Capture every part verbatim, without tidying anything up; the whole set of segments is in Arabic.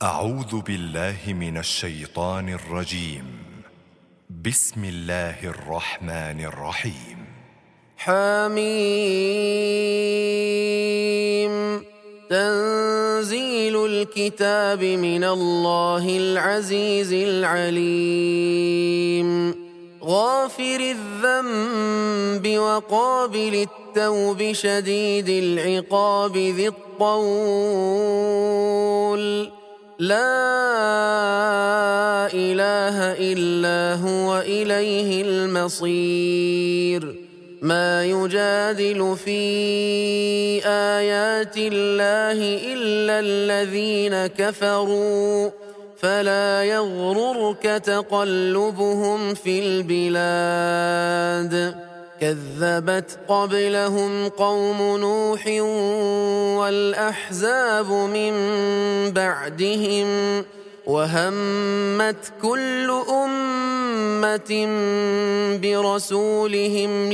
أعوذ بالله من الشيطان الرجيم. بسم الله الرحمن الرحيم. حميم. تنزيل الكتاب من الله العزيز العليم. غافر الذنب وقابل التوب شديد العقاب ذي الطول. لا إله إلا هو إليه المصير. ما يجادل في آيات الله إلا الذين كفروا فلا يغررك تقلبهم في البلاد. كذبت قبلهم قوم نوح والأحزاب من بعدهم وهمت كل أمة برسولهم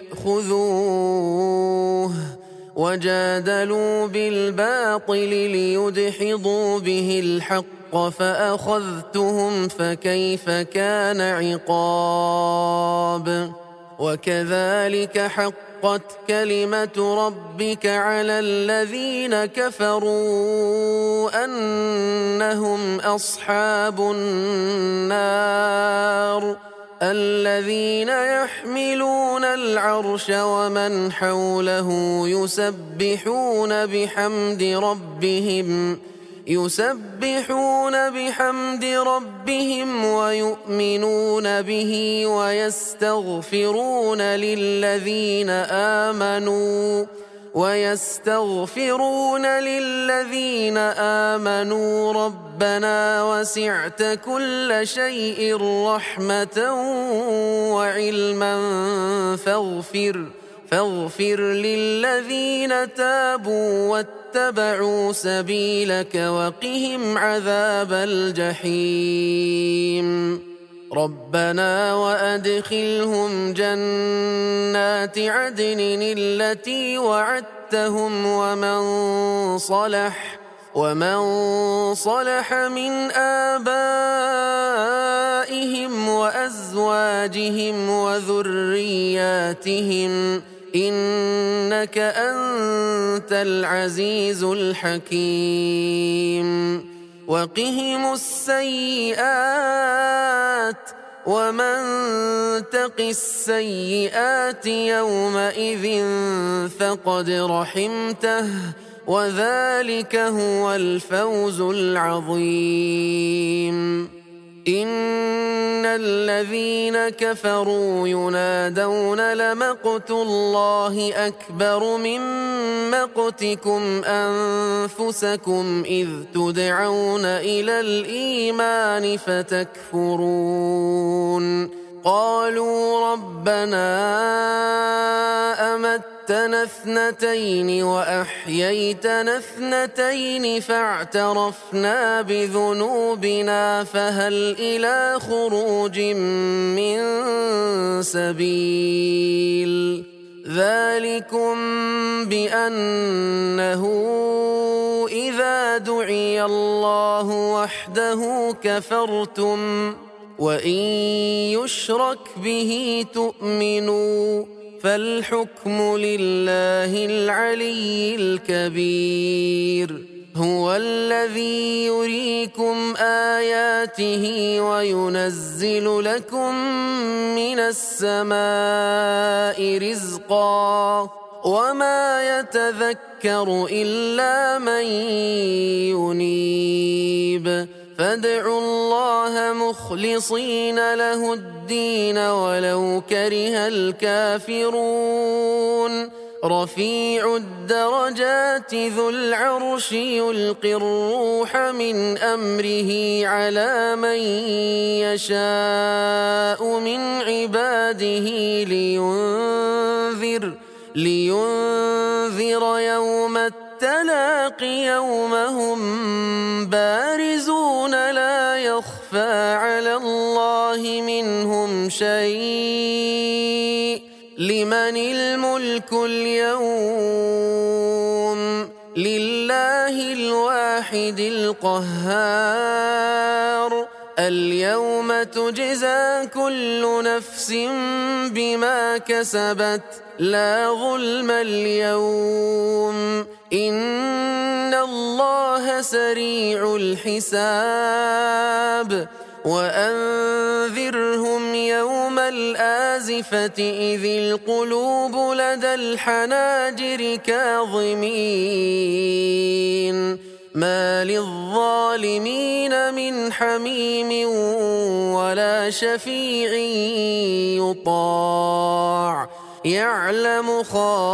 ليأخذوه وجادلوا بالباطل ليدحضوا به الحق فأخذتهم فكيف كان عقاب. وكذلك حقت كلمة ربك على الذين كفروا أنهم أصحاب النار. الذين يحملون العرش ومن حوله يسبحون بحمد ربهم يسبحون بحمد ربهم ويؤمنون به ويستغفرون للذين آمنوا ويستغفرون للذين آمنوا ربنا وسعت كل شيء رحمة وعلما فاغفر فاغفر للذين تابوا واتبعوا سبيلك وقهم عذاب الجحيم. ربنا وأدخلهم جنات عدن التي وعدتهم ومن صلح ومن صلح من آبائهم وأزواجهم وذرياتهم إنك أنت العزيز الحكيم. وقهم السيئات ومن تق السيئات يومئذ فقد رحمته وذلك هو الفوز العظيم. إن الذين كفروا ينادون لمقت الله أكبر من مقتكم أنفسكم إذ تدعون إلى الإيمان فتكفرون. قالوا ربنا أمتنا اثنتين وأحييتنا اثنتين فاعترفنا بذنوبنا فهل إلى خروج من سبيل. ذلكم بأنه إذا دعي الله وحده كفرتم وإن يشرك به تؤمنوا فالحكم لله العلي الكبير. هو الذي يريكم آياته وينزل لكم من السماء رزقا وما يتذكر إلا من ينيب. فادعوا الله مخلصين له الدين ولو كره الكافرون. رفيع الدرجات ذو العرش يلقي الروح من أمره على من يشاء من عباده لينذر لينذر يوم التلاق يوم هم بارزون لا يخفى على الله منهم شيء. لمن الملك اليوم لله الواحد الواحد القهار اليوم تجزى كل نفس بما كسبت لا ظلم اليوم إن الله سريع الحساب وأنذرهم يوم الآزفة إذ القلوب لدى الحناجر كاظمين ما للظالمين من حميم ولا شفيع يطاع يعلم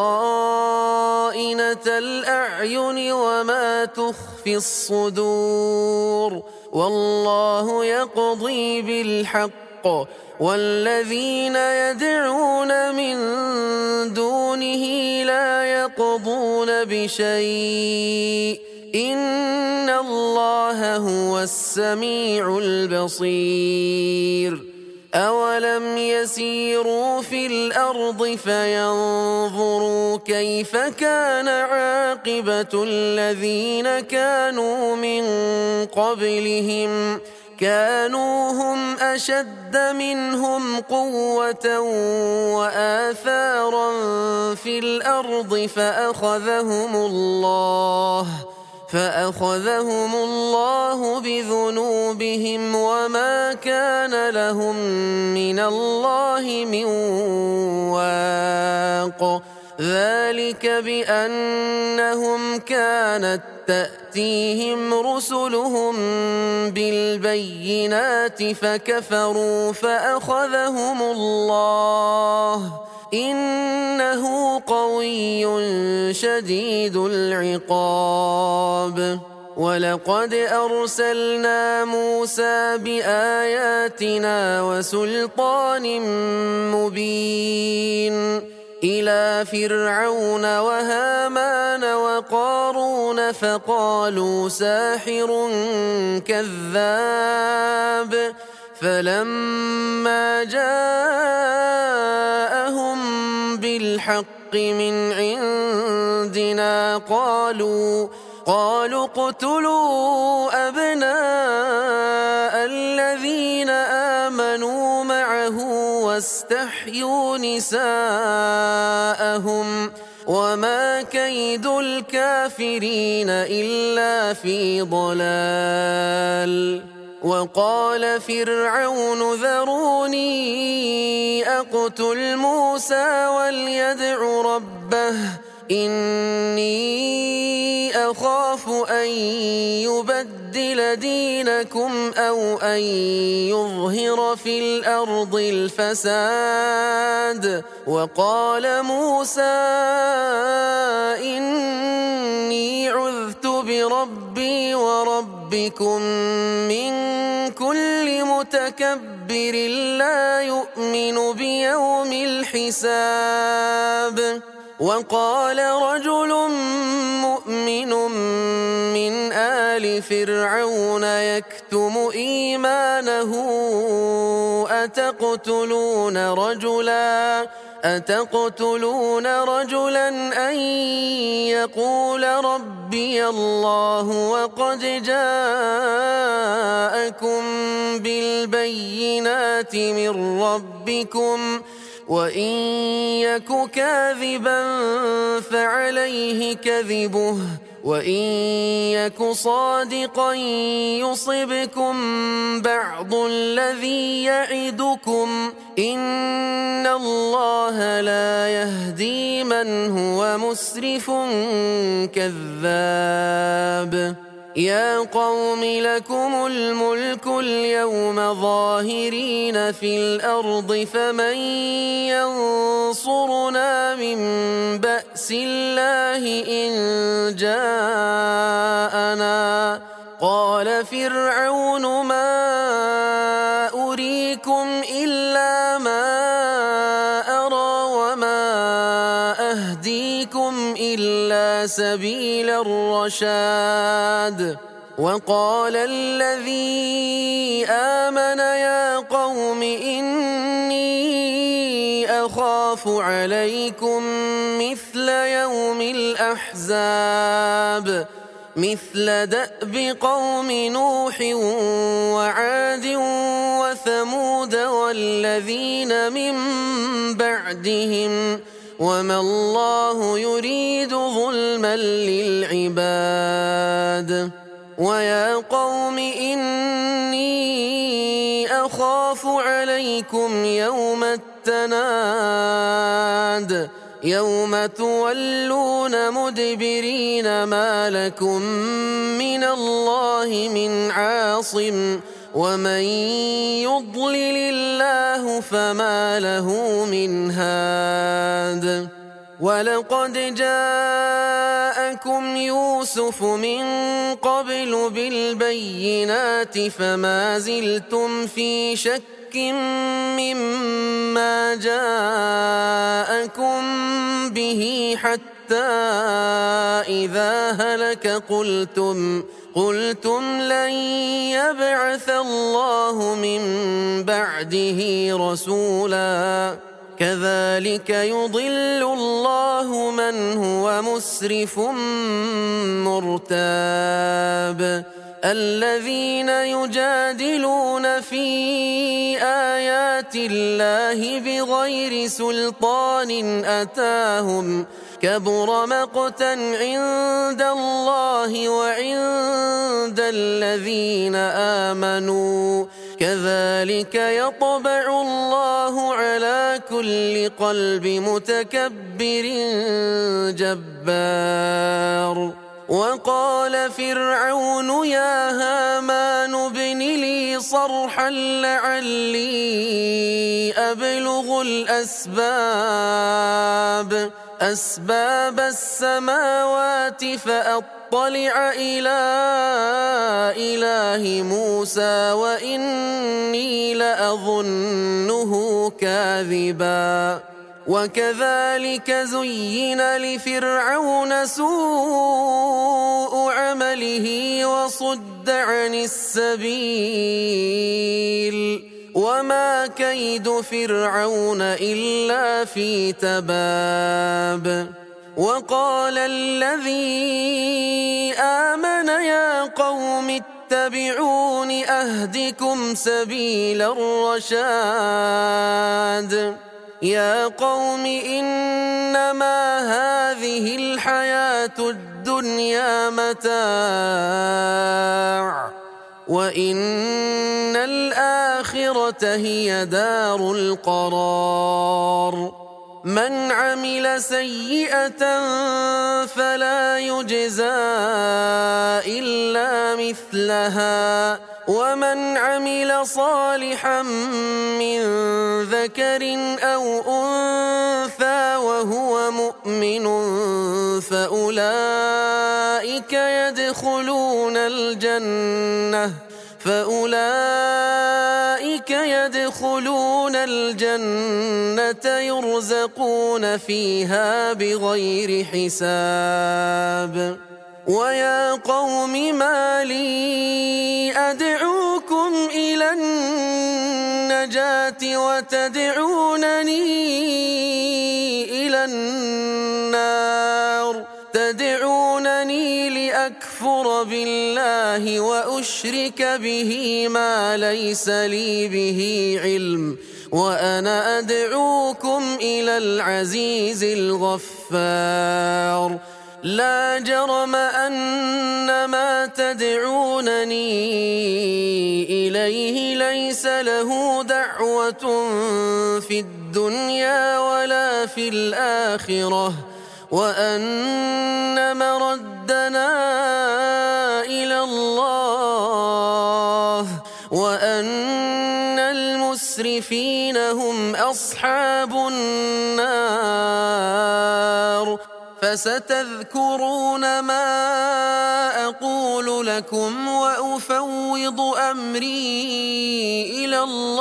خائنة الأعين وما تخفي الصدور والله يقضي بالحق والذين يدعون من دونه لا يقضون بشيء إن الله هو السميع البصير أولم يسيروا في الأرض فينظروا كيف كان عاقبة الذين كانوا من قبلهم كانوا هم أشد منهم قوة وآثارا في الأرض فأخذهم الله فأخذهم الله بذنوبهم وما كان لهم من الله من واق ذلك بأنهم كانت تأتيهم رسلهم بالبينات فكفروا فأخذهم الله إنه قوي شديد العقاب ولقد أرسلنا موسى بآياتنا وسلطان مبين إلى فرعون وهامان وقارون فقالوا ساحر كذاب فلما جاءهم بالحق من عندنا قالوا قالوا اقتلوا أبناء الذين آمنوا معه واستحيوا نساءهم وما كيد الكافرين إلا في ضلال وقال فرعون ذروني أقتل موسى وليدع ربه إني أخاف أن يبدل دينكم أو أن يظهر في الأرض الفساد وقال موسى إني عذت بربي وربكم من كل متكبر لا يؤمن بيوم الحساب وقال رجل مؤمن من آل فرعون يكتم إيمانه أتقتلون رجلا أتقتلون رجلا أن يقول ربي الله وقد جاءكم بالبينات من ربكم وإن يك كاذبا فعليه كذبه وإن يك صادقا يصبكم بعض الذي يعدكم إن الله لا يهدي من هو مسرف كذاب يا قوم لكم الملك اليوم ظاهرين في الأرض فمن ينصرنا من بأس الله إن جاءنا قال فرعون ما أريكم إلا ما أرى وما أهديكم إلا سبيل الرشاد وقال الذي آمن يا قوم إني أخاف عليكم مثل يوم الأحزاب مثل دأب قوم نوح وعاد وثمود والذين من بعدهم وما الله يريد ظلما للعباد ويا قوم إني أخاف عليكم يوم التناد يوم تولون مدبرين ما لكم من الله من عاصم ومن يضلل الله فما له من هاد ولقد جاءكم يوسف من قبل بالبينات فما زلتم في شك مما جاءكم به حتى إذا هلك قلتم قلتم لن يبعث الله من بعده رسولا كذلك يضل الله من هو مسرف مرتاب الذين يجادلون في آيات الله بغير سلطان أتاهم كبر مقتا عند الله وعند الذين آمنوا كذلك يطبع الله على كل قلب متكبر جبار وقال فرعون يا هامان ابن لي صرحا لعلي أبلغ الأسباب أسباب السماوات فأطلع إلى إله موسى وإني لأظنه كاذبا وكذلك زين لفرعون سوء عمله وصد عن السبيل وما كيد فرعون إلا في تباب وقال الذي آمن يا قوم اتبعون أهدكم سبيل الرشاد يا قوم إنما هذه الحياة الدنيا متاع وإن الآخرة هي دار القرار من عمل سيئة فلا يجزى إلا مثلها ومن عمل صالحا من ذكر أو أنثى وهو مؤمن فأولئك يدخلون الجنة فأولئك يدخلون الجنة يرزقون فيها بغير حساب ويا قوم ما لي أدعوكم إلى النجاة وتدعونني إلى النار تدعونني لأكفر بالله وأشرك به ما ليس لي به علم وأنا أدعوكم إلى العزيز الغفار لا جرم أن ما تدعونني إليه ليس له دعوة في الدنيا ولا في الآخرة وأن مردنا إلى الله وأن المسرفين هم أصحاب النار فستذكرون ما أقول لكم وأفوض أمري إلى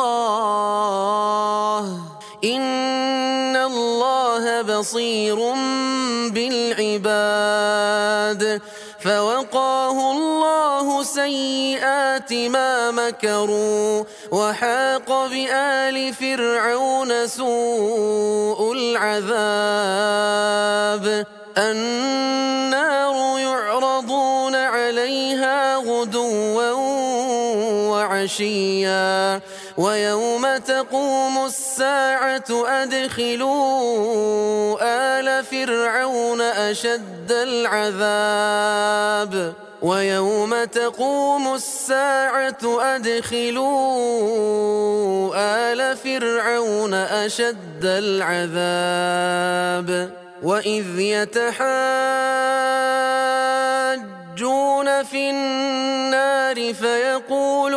الله إن الله بصير بالعباد فوقاه الله سيئات ما مكروا وحاق بآل فرعون سوء العذاب النار يعرضون غدوا وعشيا ويوم تقوم الساعة أدخلوا آل فرعون أشد العذاب ويوم تقوم الساعة أدخلوا آل فرعون أشد العذاب وإذ يتحاجون في النار فيقول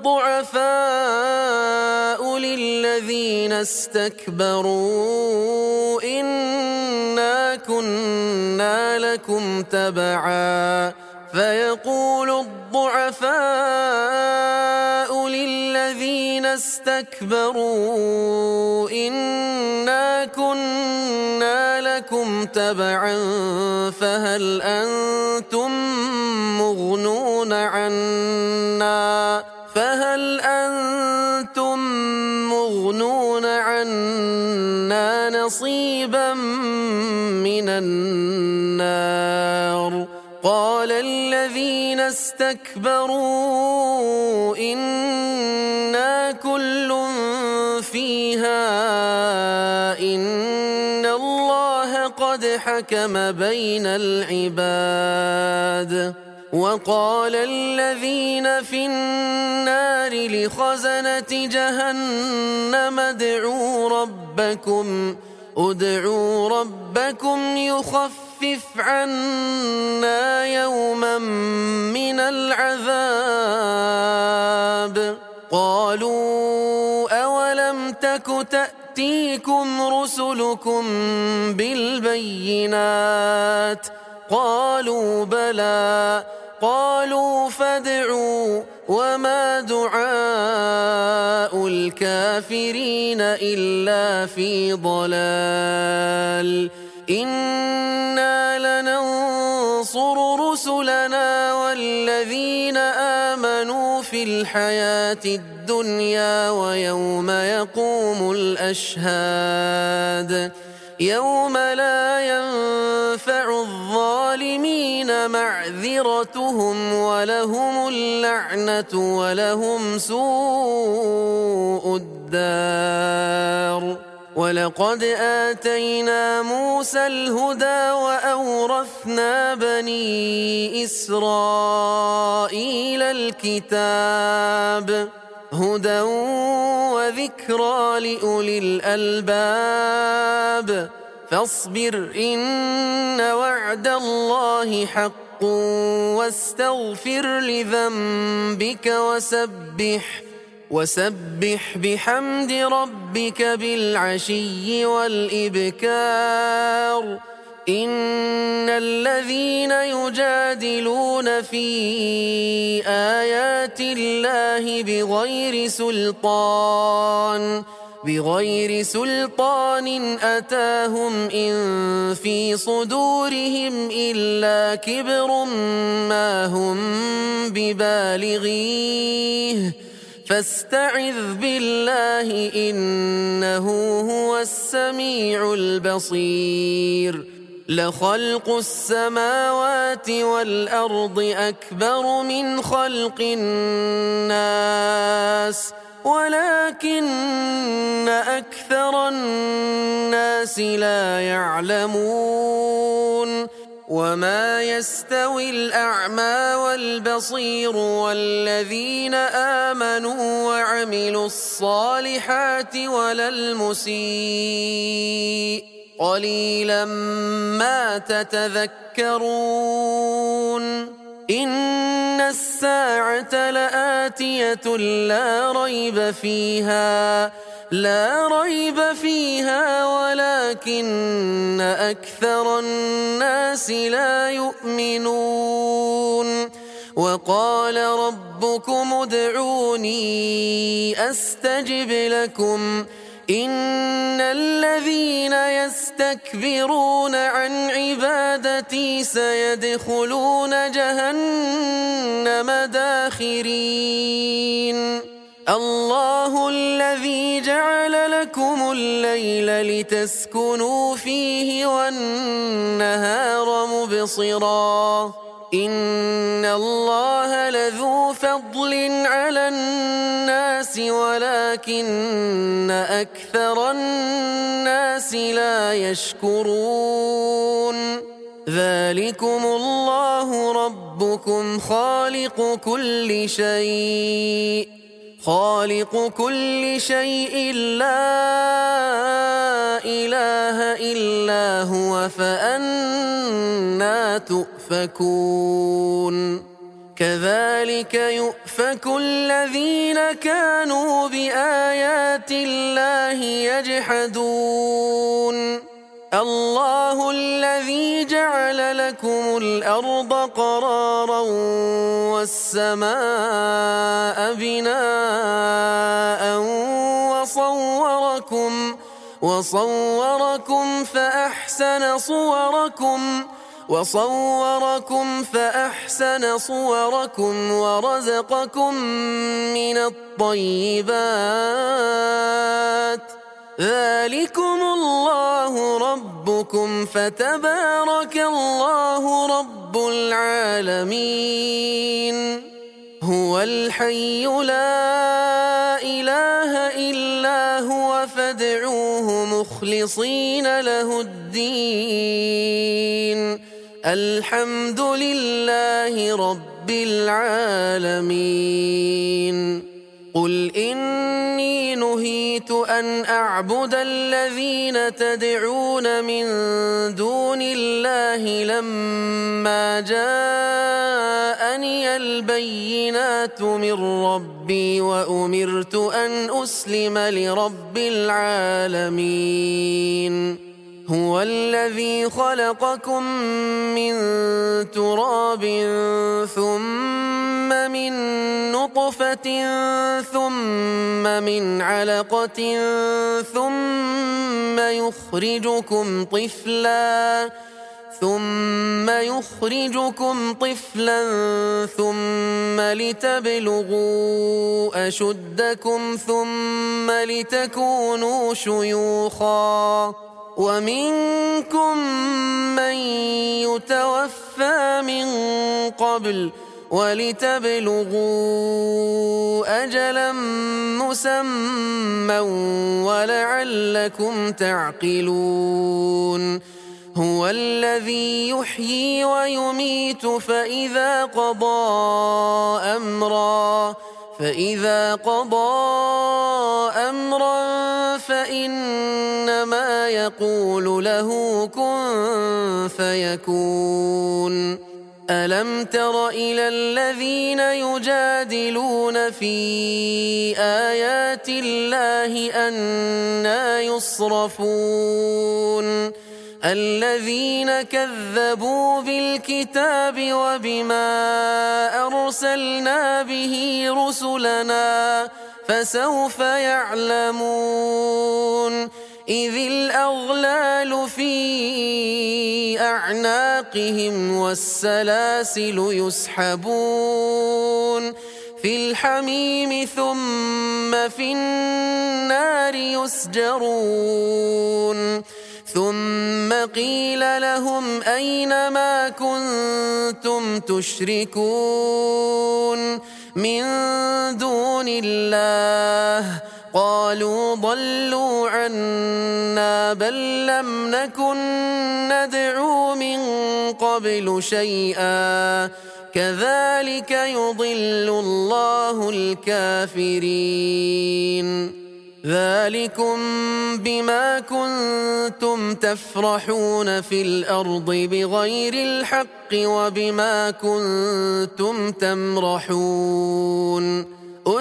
الضعفاء للذين استكبروا إنا كنا لكم تبعا فيقول الضعفاء للذين استكبروا إنا كنا لكم تبعا فهل أنتم مغنون عنا فهل أنتم مغنون عنا نصيبا من النار قال الذين استكبروا إنا كل فيها إن الله قد حكم بين العباد وقال الذين في النار لخزنة جهنم ادعوا ربكم ادعوا ربكم يخفف عنا يوما من العذاب قالوا أولم تك تأتيكم رسلكم بالبينات قالوا بلى قالوا فادعوا وما دعاء الكافرين إلا في ضلال إنا لننصر رسلنا والذين آمنوا في الحياة الدنيا ويوم يقوم الأشهاد يوم لا ينفع الظالمين معذرتهم ولهم اللعنة ولهم سوء الدار ولقد آتينا موسى الهدى وأورثنا بني إسرائيل الكتاب هدى وذكرى لأولي الألباب فاصبر إن وعد الله حق واستغفر لذنبك وسبح وسبح بحمد ربك بالعشي والإبكار إن الذين يجادلون في آيات الله بغير سلطان بغير سلطان أتاهم إن في صدورهم إلا كبر ما هم ببالغيه فاستعذ بالله إنه هو السميع البصير لخلق السماوات والأرض أكبر من خلق الناس ولكن أكثر الناس لا يعلمون وما يستوي الأعمى والبصير والذين آمنوا وعملوا الصالحات ولا المسيء قليلا ما تتذكرون إن الساعة لآتية لا ريب فيها لا ريب فيها ولكن أكثر الناس لا يؤمنون وقال ربكم ادعوني أستجب لكم إن الذين يستكبرون عن عبادتي سيدخلون جهنم داخرين الله الذي جعل لكم الليل لتسكنوا فيه والنهار مبصرا إن الله لذو فضل على الناس ولكن أكثر الناس لا يشكرون ذلكم الله ربكم خالق كل شيء خالق كل شيء لا إله إلا هو فأنى تؤفكون كذلك يؤفك الذين كانوا بآيات الله يجحدون الله الذي جعل لكم الأرض قرارا والسماء بناء وصوركم وصوركم فأحسن صوركم وصوركم فأحسن صوركم ورزقكم من الطيبات ذلكم الله ربكم فتبارك الله رب العالمين هو الحي لا إله إلا هو فادعوه مخلصين له الدين الحمد لله رب العالمين قل إني نهيت أن أعبد الذين تدعون من دون الله لما جاءني البينات من ربي وأمرت أن أسلم لرب العالمين هو الذي خلقكم من تراب ثم من نطفة ثم من علقة ثم يخرجكم طفلا ثم يخرجكم طفلا ثم لتبلغوا أشدكم ثم لتكونوا شيوخا ومنكم من يتوفى من قبل ولتبلغوا أجلا مسمى ولعلكم تعقلون هو الذي يحيي ويميت فإذا قضى أمرا فإذا قضى أمرا فإنما يقول له كن فيكون ألم تر إلى الذين يجادلون في آيات الله أنى يصرفون الذين كذبوا بالكتاب وبما أرسلنا به رسلنا فسوف يعلمون إذ الأغلال في أعناقهم والسلاسل يسحبون في الحميم ثم في النار يسجرون ثم قيل لهم أين ما كنتم تشركون من دون الله قالوا ضلوا عنا بل لم نكن ندعو من قبل شيئا كذلك يضل الله الكافرين ذلكم بما كنتم تفرحون في الأرض بغير الحق وبما كنتم تمرحون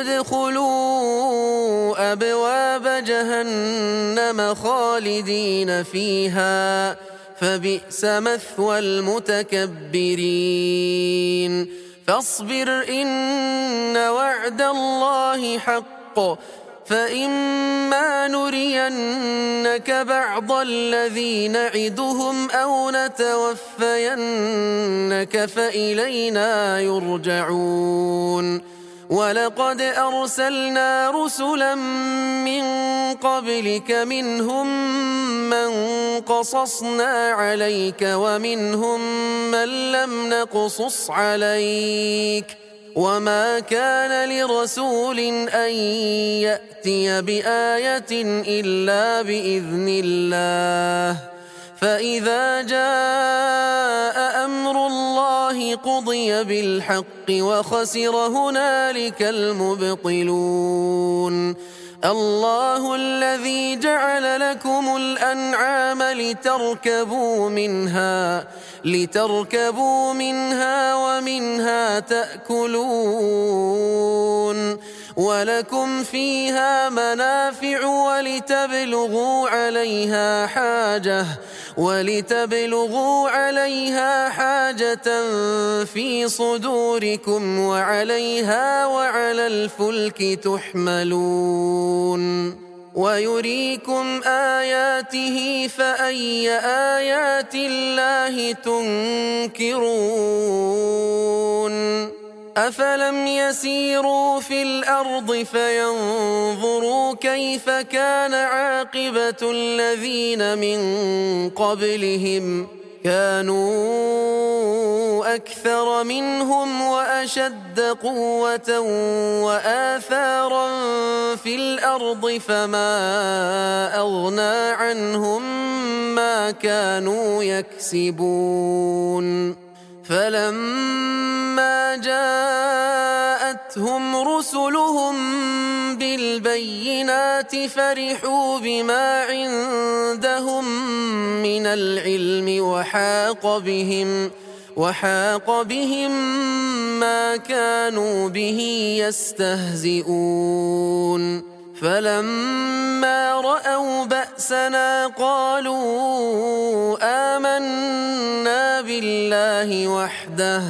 ادخلوا أبواب جهنم خالدين فيها فبئس مثوى المتكبرين فاصبر إن وعد الله حق فإما نرينك بعض الذي نعدهم أو نتوفينك فإلينا يرجعون ولقد أرسلنا رسلا من قبلك منهم من قصصنا عليك ومنهم من لم نقصص عليك وما كان لرسول أن يأتي بآية إلا بإذن الله فإذا جاء أمر الله قضي بالحق وخسر هنالك المبطلون الله الذي جعل لكم الأنعام لتركبوا منها لتركبوا منها ومنها تأكلون ولكم فيها منافع ولتبلغوا عليها حاجة ولتبلغوا عليها حاجة في صدوركم وعليها وعلى الفلك تحملون ويريكم آياته فأي آيات الله تنكرون أفلم يسيروا في الأرض فينظروا كيف كان عاقبة الذين من قبلهم كانوا أكثر منهم وأشد قوة وآثارا في الأرض فما أغنى عنهم ما كانوا يكسبون فلما جاءتهم رسلهم بالبينات فرحوا بما عندهم من العلم وحاق بهم وحاق بهم ما كانوا به يستهزئون فلما رأوا بأسنا قالوا آمنا بالله وحده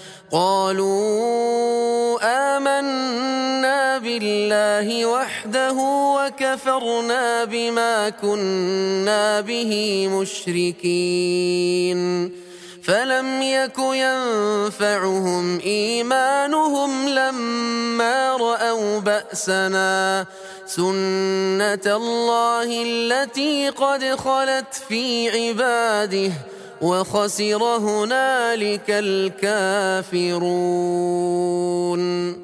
قالوا آمنا بالله وحده وكفرنا بما كنا به مشركين فلم يك ينفعهم إيمانهم لما رأوا بأسنا سنة الله التي قد خلت في عباده وخسر هنالك الكافرون